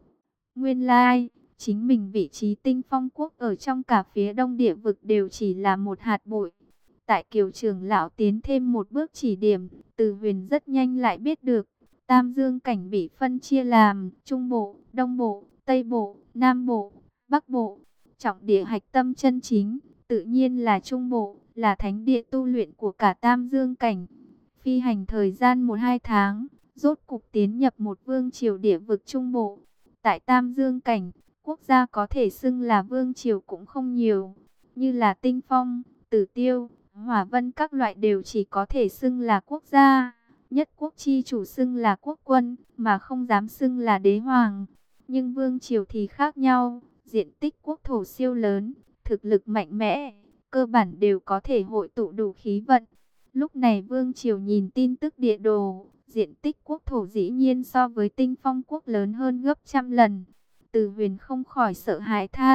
[SPEAKER 1] Nguyên lai, chính mình vị trí Tinh Phong Quốc ở trong cả phía đông địa vực đều chỉ là một hạt bụi. Tại Kiều trưởng lão tiến thêm một bước chỉ điểm, Từ Huyền rất nhanh lại biết được, Tam Dương cảnh bị phân chia làm Trung Bộ, Đông Bộ, Tây Bộ, Nam Bộ, Bắc Bộ. Trọng địa hạch tâm chân chính, tự nhiên là Trung Bộ, là thánh địa tu luyện của cả Tam Dương cảnh. Phi hành thời gian một hai tháng, rốt cục tiến nhập một vương triều địa vực Trung Bộ. Tại Tam Dương cảnh, quốc gia có thể xưng là vương triều cũng không nhiều, như là Tinh Phong, Tử Tiêu, Hỏa Vân các loại đều chỉ có thể xưng là quốc gia. Nhất quốc chi chủ xưng là quốc quân, mà không dám xưng là đế hoàng. Nhưng vương triều thì khác nhau, diện tích quốc thổ siêu lớn, thực lực mạnh mẽ, cơ bản đều có thể hội tụ đủ khí vận. Lúc này vương triều nhìn tin tức địa đồ, diện tích quốc thổ dĩ nhiên so với Tinh Phong Quốc lớn hơn gấp trăm lần. Từ Huyền không khỏi sợ hãi than,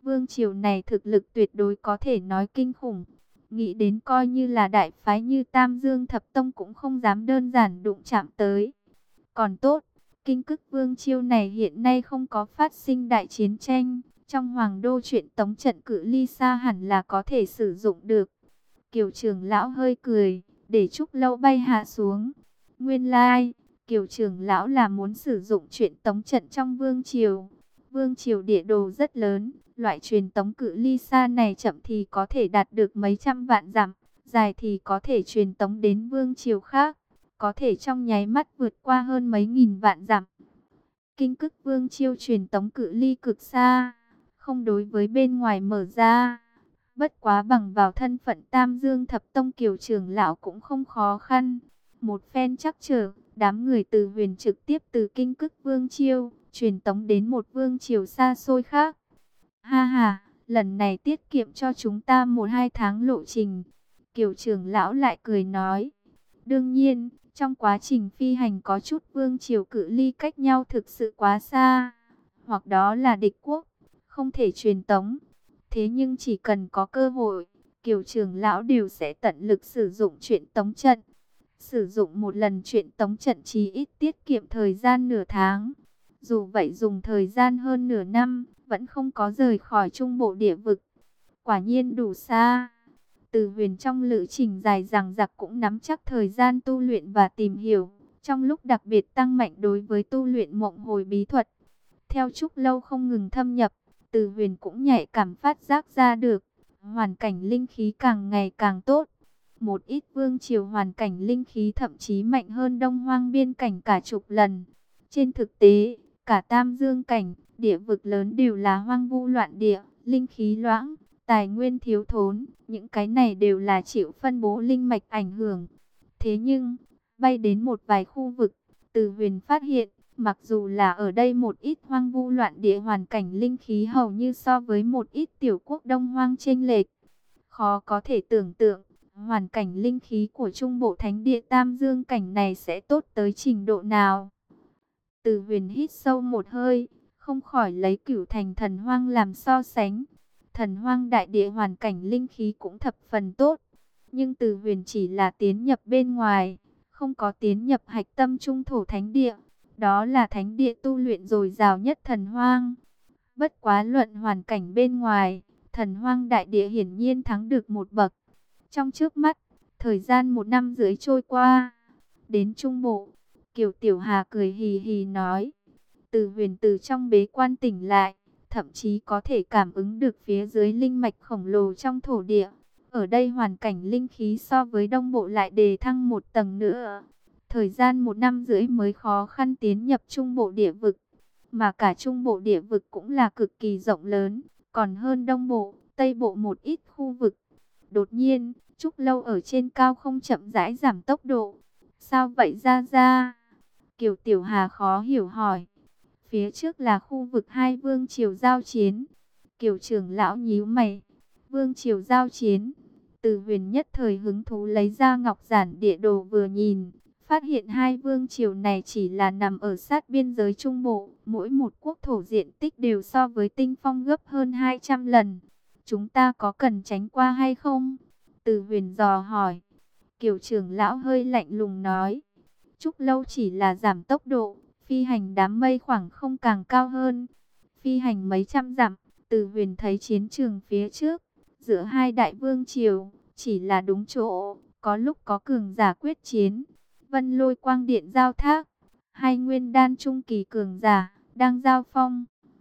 [SPEAKER 1] Vương triều này thực lực tuyệt đối có thể nói kinh khủng. Nghĩ đến coi như là đại phái như Tam Dương Thập Tông cũng không dám đơn giản đụng chạm tới. Còn tốt, Kinh Cức Vương triều này hiện nay không có phát sinh đại chiến tranh. Trong Hoàng Đô chuyện tống trận cự ly xa hẳn là có thể sử dụng được. Kiều trưởng lão hơi cười, để Trúc Lâu bay hạ xuống. Nguyên lai, Kiều trưởng lão là muốn sử dụng chuyện tống trận trong Vương triều. Vương triều địa đồ rất lớn, loại truyền tống cự ly xa này chậm thì có thể đạt được mấy trăm vạn dặm, dài thì có thể truyền tống đến vương triều khác, có thể trong nháy mắt vượt qua hơn mấy nghìn vạn dặm. Kinh Cức Vương triều truyền tống cự ly cực xa, không đối với bên ngoài mở ra. Bất quá bằng vào thân phận Tam Dương Thập Tông, Kiều trưởng lão cũng không khó khăn. Một phen chắc trở, đám người từ Huyền trực tiếp từ Kinh Cức Vương triều truyền tống đến một vương triều xa xôi khác. Ha ha, lần này tiết kiệm cho chúng ta một hai tháng lộ trình. Kiều trưởng lão lại cười nói. Đương nhiên, trong quá trình phi hành có chút vương triều cự ly cách nhau thực sự quá xa, hoặc đó là địch quốc, không thể truyền tống. Thế nhưng chỉ cần có cơ hội, Kiều trưởng lão đều sẽ tận lực sử dụng chuyện tống trận. Sử dụng một lần chuyện tống trận chí ít tiết kiệm thời gian nửa tháng. Dù vậy dùng thời gian hơn nửa năm, vẫn không có rời khỏi trung bộ địa vực. Quả nhiên đủ xa. Từ Huyền trong lữ trình dài dằng dặc cũng nắm chắc thời gian tu luyện và tìm hiểu. Trong lúc đặc biệt tăng mạnh đối với tu luyện mộng hồi bí thuật. Theo Trúc Lâu không ngừng thâm nhập, Từ Huyền cũng nhạy cảm phát giác ra được. Hoàn cảnh linh khí càng ngày càng tốt. Một ít vương triều hoàn cảnh linh khí thậm chí mạnh hơn Đông Hoang biên cảnh cả chục lần. Trên thực tế, cả Tam Dương cảnh, địa vực lớn đều là hoang vu loạn địa, linh khí loãng, tài nguyên thiếu thốn, những cái này đều là chịu phân bố linh mạch ảnh hưởng. Thế nhưng, bay đến một vài khu vực, Từ Huyền phát hiện, mặc dù là ở đây một ít hoang vu loạn địa, hoàn cảnh linh khí hầu như so với một ít tiểu quốc Đông Hoang chênh lệch. Khó có thể tưởng tượng, hoàn cảnh linh khí của Trung Bộ Thánh Địa Tam Dương cảnh này sẽ tốt tới trình độ nào. Từ Huyền hít sâu một hơi, không khỏi lấy Cửu Thành Thần Hoang làm so sánh. Thần Hoang đại địa hoàn cảnh linh khí cũng thập phần tốt, nhưng Từ Huyền chỉ là tiến nhập bên ngoài, không có tiến nhập hạch tâm trung thổ thánh địa. Đó là thánh địa tu luyện dồi dào nhất Thần Hoang. Bất quá luận hoàn cảnh bên ngoài, Thần Hoang đại địa hiển nhiên thắng được một bậc. Trong trước mắt, thời gian một năm rưỡi trôi qua, đến Trung Bộ, Kiều Tiểu Hà cười hì hì nói. Từ Huyền từ trong bế quan tỉnh lại, thậm chí có thể cảm ứng được phía dưới linh mạch khổng lồ trong thổ địa. Ở đây hoàn cảnh linh khí so với Đông Bộ lại đề thăng một tầng nữa. Thời gian một năm rưỡi mới khó khăn tiến nhập Trung Bộ địa vực. Mà cả Trung Bộ địa vực cũng là cực kỳ rộng lớn, còn hơn Đông Bộ, Tây Bộ một ít khu vực. Đột nhiên, Trúc Lâu ở trên cao không chậm rãi giảm tốc độ. Sao vậy ra ra? Kiều Tiểu Hà khó hiểu hỏi. Phía trước là khu vực hai vương triều giao chiến. Kiều trưởng lão nhíu mày. Vương triều giao chiến. Từ Huyền nhất thời hứng thú lấy ra ngọc giản địa đồ vừa nhìn. Phát hiện hai vương triều này chỉ là nằm ở sát biên giới Trung Bộ. Mỗi một quốc thổ diện tích đều so với Tinh Phong gấp hơn hai trăm lần. Chúng ta có cần tránh qua hay không? Từ Huyền dò hỏi. Kiều trưởng lão hơi lạnh lùng nói. Trúc Lâu chỉ là giảm tốc độ, phi hành đám mây khoảng không càng cao hơn. Phi hành mấy trăm dặm, Từ Huyền thấy chiến trường phía trước, giữa hai đại vương triều, chỉ là đúng chỗ, có lúc có cường giả quyết chiến. Vân Lôi Quang Điện giao thác, hai nguyên đan trung kỳ cường giả, đang giao phong.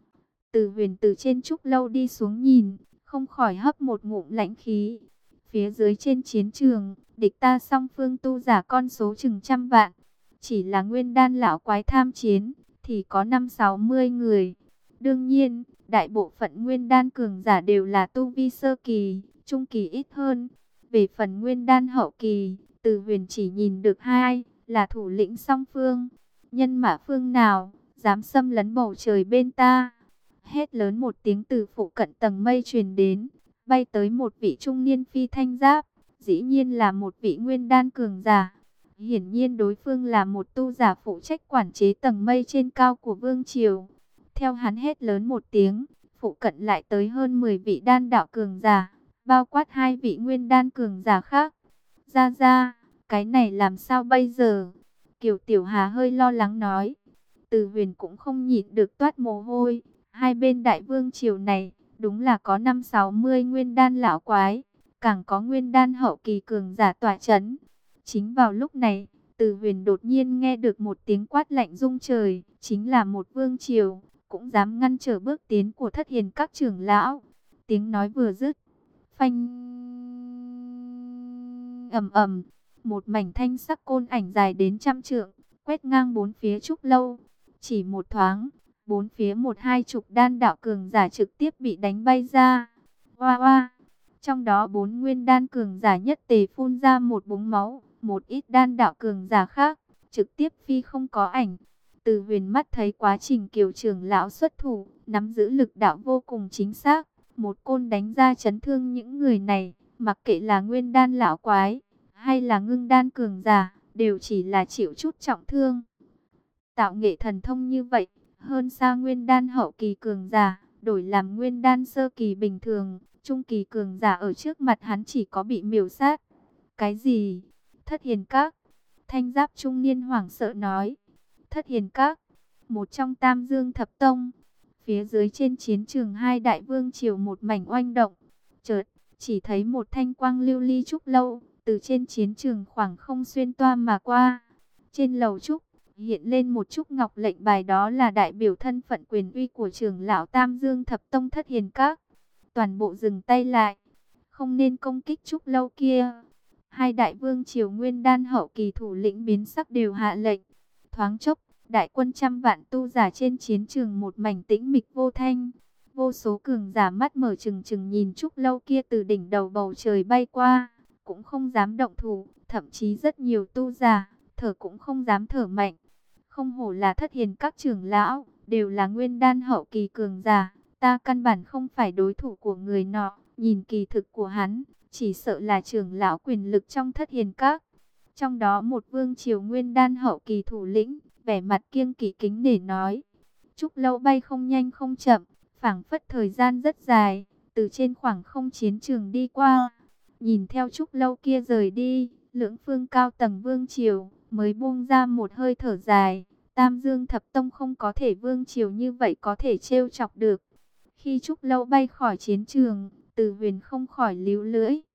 [SPEAKER 1] Từ Huyền từ trên Trúc Lâu đi xuống nhìn, không khỏi hấp một ngụm lãnh khí. Phía dưới trên chiến trường, địch ta song phương tu giả con số chừng trăm vạn. Chỉ là nguyên đan lão quái tham chiến, thì có năm sáu mươi người. Đương nhiên, đại bộ phận nguyên đan cường giả đều là tu vi sơ kỳ, trung kỳ ít hơn. Về phần nguyên đan hậu kỳ, Từ Huyền chỉ nhìn được hai, là thủ lĩnh song phương. Nhân mã phương nào, dám xâm lấn bầu trời bên ta? Hét lớn một tiếng từ phụ cận tầng mây truyền đến, bay tới một vị trung niên phi thanh giáp, dĩ nhiên là một vị nguyên đan cường giả. Hiển nhiên đối phương là một tu giả phụ trách quản chế tầng mây trên cao của vương triều. Theo hắn hét lớn một tiếng, phụ cận lại tới hơn mười vị đan đạo cường giả, bao quát hai vị nguyên đan cường giả khác. Ra ra, cái này làm sao bây giờ? Kiều Tiểu Hà hơi lo lắng nói. Từ Huyền cũng không nhịn được toát mồ hôi. Hai bên đại vương triều này, đúng là có năm sáu mươi nguyên đan lão quái, càng có nguyên đan hậu kỳ cường giả tỏa chấn. Chính vào lúc này, Từ Huyền đột nhiên nghe được một tiếng quát lạnh rung trời, chính là một vương triều, cũng dám ngăn trở bước tiến của Thất Hiền các trưởng lão. Tiếng nói vừa dứt, phanh ầm ầm, một mảnh thanh sắc côn ảnh dài đến trăm trượng, quét ngang bốn phía trúc lâu. Chỉ một thoáng, bốn phía một hai chục đan đạo cường giả trực tiếp bị đánh bay ra. Oa oa, trong đó bốn nguyên đan cường giả nhất tề phun ra một búng máu, một ít đan đạo cường giả khác trực tiếp phi không có ảnh. Từ Huyền mắt thấy quá trình Kiều trưởng lão xuất thủ, nắm giữ lực đạo vô cùng chính xác, một côn đánh ra chấn thương những người này, mặc kệ là nguyên đan lão quái hay là ngưng đan cường giả, đều chỉ là chịu chút trọng thương. Tạo nghệ thần thông như vậy, hơn xa nguyên đan hậu kỳ cường giả, đổi làm nguyên đan sơ kỳ bình thường, trung kỳ cường giả ở trước mặt hắn chỉ có bị miểu sát. Cái gì? Thất Hiền Các? Thanh giáp trung niên hoảng sợ nói. Thất Hiền Các, một trong Tam Dương Thập Tông. Phía dưới trên chiến trường hai đại vương triều một mảnh oanh động. Chợt, chỉ thấy một thanh quang lưu ly trúc lâu, từ trên chiến trường khoảng không xuyên toa mà qua. Trên lầu trúc, hiện lên một trúc ngọc lệnh bài, đó là đại biểu thân phận quyền uy của trưởng lão Tam Dương Thập Tông Thất Hiền Các. Toàn bộ dừng tay lại, không nên công kích trúc lâu kia. Hai đại vương triều nguyên đan hậu kỳ thủ lĩnh biến sắc đều hạ lệnh. Thoáng chốc, đại quân trăm vạn tu giả trên chiến trường một mảnh tĩnh mịch vô thanh. Vô số cường giả mắt mở trừng trừng nhìn trúc lâu kia từ đỉnh đầu bầu trời bay qua, cũng không dám động thủ, thậm chí rất nhiều tu giả thở cũng không dám thở mạnh. Không hổ là Thất Hiền các trưởng lão, đều là nguyên đan hậu kỳ cường giả, ta căn bản không phải đối thủ của người nọ. Nhìn kỳ thực của hắn, chỉ sợ là trưởng lão quyền lực trong Thất Hiền các. Trong đó một vương triều nguyên đan hậu kỳ thủ lĩnh, vẻ mặt kiêng kỵ kính để nói. Trúc lâu bay không nhanh không chậm, phảng phất thời gian rất dài, từ trên khoảng không chiến trường đi qua. Nhìn theo trúc lâu kia rời đi, lưỡng phương cao tầng vương triều mới buông ra một hơi thở dài. Tam Dương Thập Tông không có thể vương triều như vậy có thể trêu chọc được. Khi trúc lâu bay khỏi chiến trường, Từ Huyền không khỏi líu lưỡi.